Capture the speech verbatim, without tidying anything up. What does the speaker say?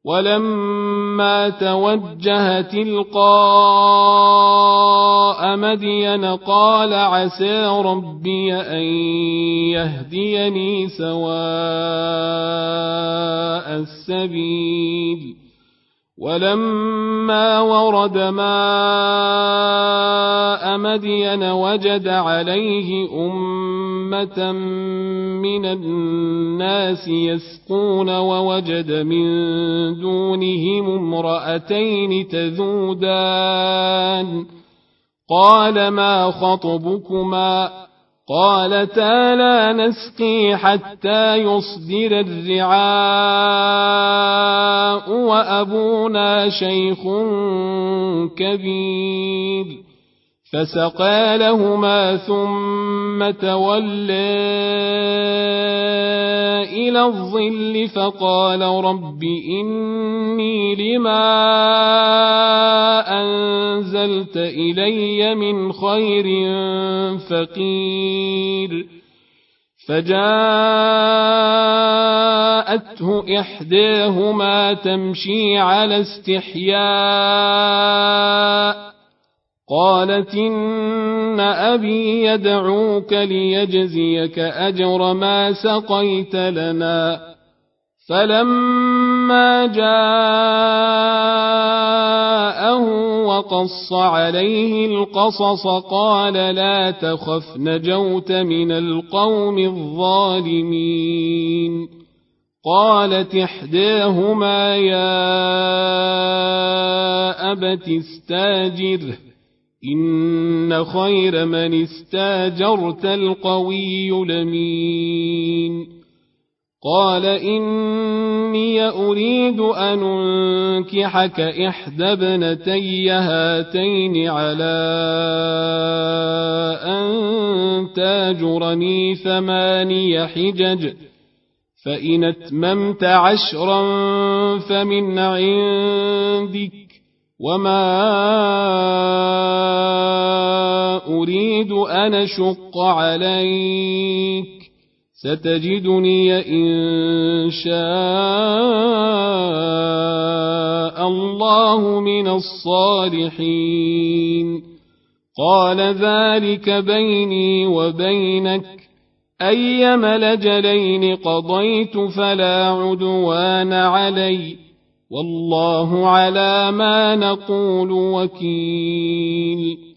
ولما توجه تلقاء مدين قال عسى ربي أن يهديني سواء السبيل ولما ورد ماء مدين وجد عليه أمة من الناس يسقون ووجد من دونهم امرأتين تذودان قال ما خطبكما قالتا لا نسقي حتى يصدر الرعاء وأبونا شيخ كبير فسقى لهما ثم تولى إلى الظل فقال رب إني لما أنزلت إلي من خير فقير فجاءته إحداهما تمشي على استحياء قالت إن أبي يدعوك ليجزيك أجر ما سقيت لنا فلما جاءه وقص عليه القصص قال لا تخف نجوت من القوم الظالمين قالت إحداهما يا أبت استاجره إن خير من استاجرت القوي الأمين قال إني أريد أن أنكحك إحدى ابنتي هاتين على أن تاجرني ثماني حجج فإن أتممت عشرا فمن عندك وما أريد أن أشق عليك ستجدني إن شاء الله من الصالحين قال ذلك بيني وبينك أيما الأجلين قضيت فلا عدوان علي والله على ما نقول وكيل